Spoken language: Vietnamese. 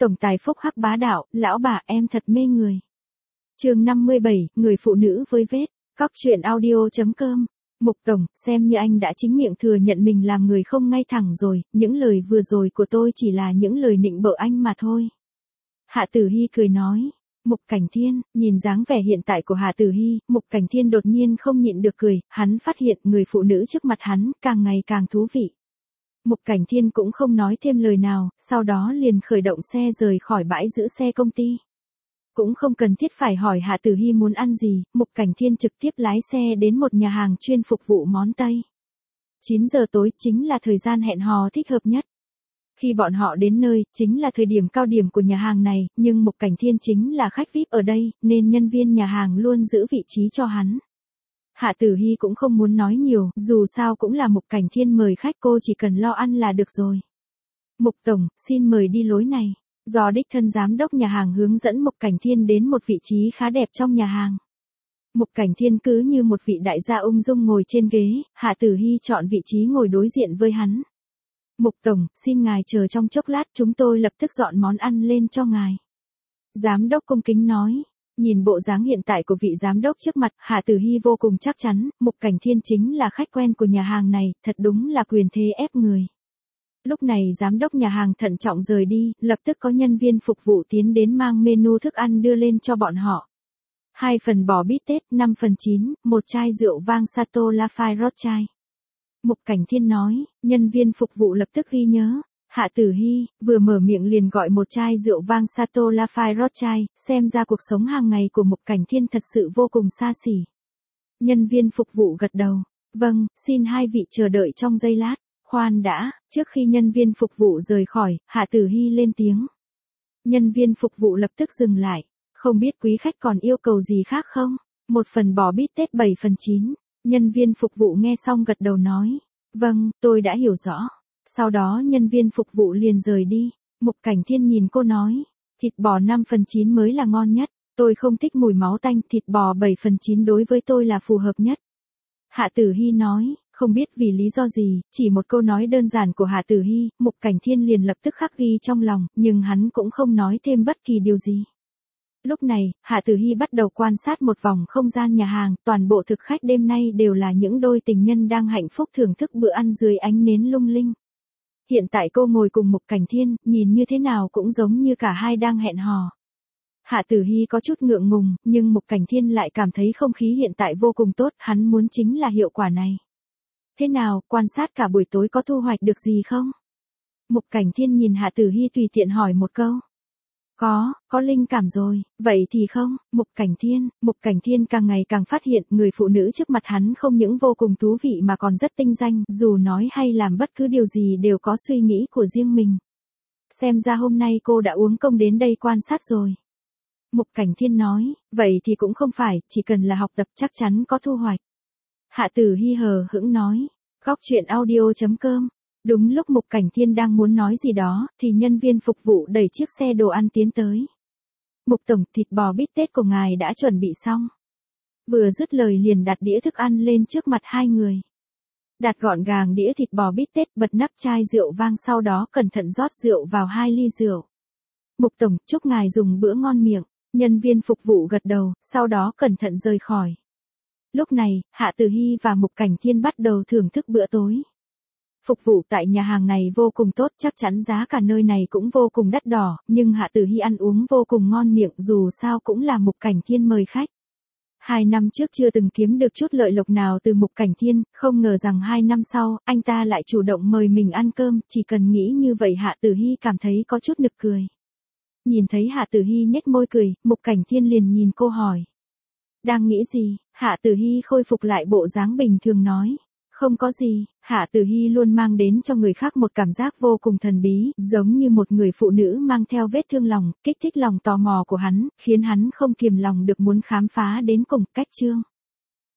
Tổng tài phúc hắc bá đạo, lão bà em thật mê người. Chương 57, người phụ nữ với vết. Cóc truyện audio.com. Mục Tổng, xem như anh đã chính miệng thừa nhận mình làm người không ngay thẳng rồi, những lời vừa rồi của tôi chỉ là những lời nịnh bợ anh mà thôi. Hạ Tử Hy cười nói. Mục Cảnh Thiên, nhìn dáng vẻ hiện tại của Hạ Tử Hy, Mục Cảnh Thiên đột nhiên không nhịn được cười, hắn phát hiện người phụ nữ trước mặt hắn càng ngày càng thú vị. Mục Cảnh Thiên cũng không nói thêm lời nào, sau đó liền khởi động xe rời khỏi bãi giữ xe công ty. Cũng không cần thiết phải hỏi Hạ Tử Hy muốn ăn gì, Mục Cảnh Thiên trực tiếp lái xe đến một nhà hàng chuyên phục vụ món Tây. 9 giờ tối chính là thời gian hẹn hò thích hợp nhất. Khi bọn họ đến nơi, chính là thời điểm cao điểm của nhà hàng này, nhưng Mục Cảnh Thiên chính là khách VIP ở đây, nên nhân viên nhà hàng luôn giữ vị trí cho hắn. Hạ Tử Hy cũng không muốn nói nhiều, dù sao cũng là Mục Cảnh Thiên mời khách, cô chỉ cần lo ăn là được rồi. Mục Tổng, xin mời đi lối này. Do đích thân giám đốc nhà hàng hướng dẫn Mục Cảnh Thiên đến một vị trí khá đẹp trong nhà hàng. Mục Cảnh Thiên cứ như một vị đại gia ung dung ngồi trên ghế, Hạ Tử Hy chọn vị trí ngồi đối diện với hắn. Mục Tổng, xin ngài chờ trong chốc lát, chúng tôi lập tức dọn món ăn lên cho ngài. Giám đốc cung kính nói. Nhìn bộ dáng hiện tại của vị giám đốc trước mặt, Hạ Tử Hy vô cùng chắc chắn, Mục Cảnh Thiên chính là khách quen của nhà hàng này, thật đúng là quyền thế ép người. Lúc này giám đốc nhà hàng thận trọng rời đi, lập tức có nhân viên phục vụ tiến đến mang menu thức ăn đưa lên cho bọn họ. 2 phần bò bít tết, 5 phần chín, một chai rượu vang Chateau Lafite Rothschild. Mục Cảnh Thiên nói, nhân viên phục vụ lập tức ghi nhớ. Hạ Tử Hy, vừa mở miệng liền gọi một chai rượu vang Chateau Lafite Rothschild, xem ra cuộc sống hàng ngày của Mục Cảnh Thiên thật sự vô cùng xa xỉ. Nhân viên phục vụ gật đầu. Vâng, xin hai vị chờ đợi trong giây lát. Khoan đã, trước khi nhân viên phục vụ rời khỏi, Hạ Tử Hy lên tiếng. Nhân viên phục vụ lập tức dừng lại. Không biết quý khách còn yêu cầu gì khác không? 1 phần bò bít tết 7 phần chín. Nhân viên phục vụ nghe xong gật đầu nói. Vâng, tôi đã hiểu rõ. Sau đó nhân viên phục vụ liền rời đi. Mục Cảnh Thiên nhìn cô nói. Thịt bò 5 phần chín mới là ngon nhất. Tôi không thích mùi máu tanh, thịt bò 7 phần chín đối với tôi là phù hợp nhất. Hạ Tử Hy nói. Không biết vì lý do gì, chỉ một câu nói đơn giản của Hạ Tử Hy, Mục Cảnh Thiên liền lập tức khắc ghi trong lòng, nhưng hắn cũng không nói thêm bất kỳ điều gì. Lúc này, Hạ Tử Hy bắt đầu quan sát một vòng không gian nhà hàng, toàn bộ thực khách đêm nay đều là những đôi tình nhân đang hạnh phúc thưởng thức bữa ăn dưới ánh nến lung linh. Hiện tại cô ngồi cùng Mục Cảnh Thiên, nhìn như thế nào cũng giống như cả hai đang hẹn hò. Hạ Tử Hy có chút ngượng ngùng, nhưng Mục Cảnh Thiên lại cảm thấy không khí hiện tại vô cùng tốt, hắn muốn chính là hiệu quả này. Thế nào, quan sát cả buổi tối có thu hoạch được gì không? Mục Cảnh Thiên nhìn Hạ Tử Hy tùy tiện hỏi một câu. Có linh cảm rồi, vậy thì không, Mục Cảnh Thiên càng ngày càng phát hiện người phụ nữ trước mặt hắn không những vô cùng thú vị mà còn rất tinh danh, dù nói hay làm bất cứ điều gì đều có suy nghĩ của riêng mình. Xem ra hôm nay cô đã uống công đến đây quan sát rồi. Mục Cảnh Thiên nói, vậy thì cũng không phải, chỉ cần là học tập chắc chắn có thu hoạch. Hạ Tử Hy hờ hững nói, Cóc truyện audio.com. Đúng lúc Mục Cảnh Thiên đang muốn nói gì đó, thì nhân viên phục vụ đẩy chiếc xe đồ ăn tiến tới. Mục Tổng, thịt bò bít tết của ngài đã chuẩn bị xong. Vừa dứt lời liền đặt đĩa thức ăn lên trước mặt hai người. Đặt gọn gàng đĩa thịt bò bít tết, bật nắp chai rượu vang, sau đó cẩn thận rót rượu vào 2 ly rượu. Mục Tổng, chúc ngài dùng bữa ngon miệng. Nhân viên phục vụ gật đầu, sau đó cẩn thận rời khỏi. Lúc này, Hạ Tử Hy và Mục Cảnh Thiên bắt đầu thưởng thức bữa tối. Phục vụ tại nhà hàng này vô cùng tốt, chắc chắn giá cả nơi này cũng vô cùng đắt đỏ, nhưng Hạ Tử Hy ăn uống vô cùng ngon miệng, dù sao cũng là Mục Cảnh Thiên mời khách. 2 năm trước chưa từng kiếm được chút lợi lộc nào từ Mục Cảnh Thiên, không ngờ rằng 2 năm sau, anh ta lại chủ động mời mình ăn cơm, chỉ cần nghĩ như vậy Hạ Tử Hy cảm thấy có chút nực cười. Nhìn thấy Hạ Tử Hy nhếch môi cười, Mục Cảnh Thiên liền nhìn cô hỏi. Đang nghĩ gì? Hạ Tử Hy khôi phục lại bộ dáng bình thường nói. Không có gì, Hạ Tử Hy luôn mang đến cho người khác một cảm giác vô cùng thần bí, giống như một người phụ nữ mang theo vết thương lòng, kích thích lòng tò mò của hắn, khiến hắn không kiềm lòng được muốn khám phá đến cùng. Cách chương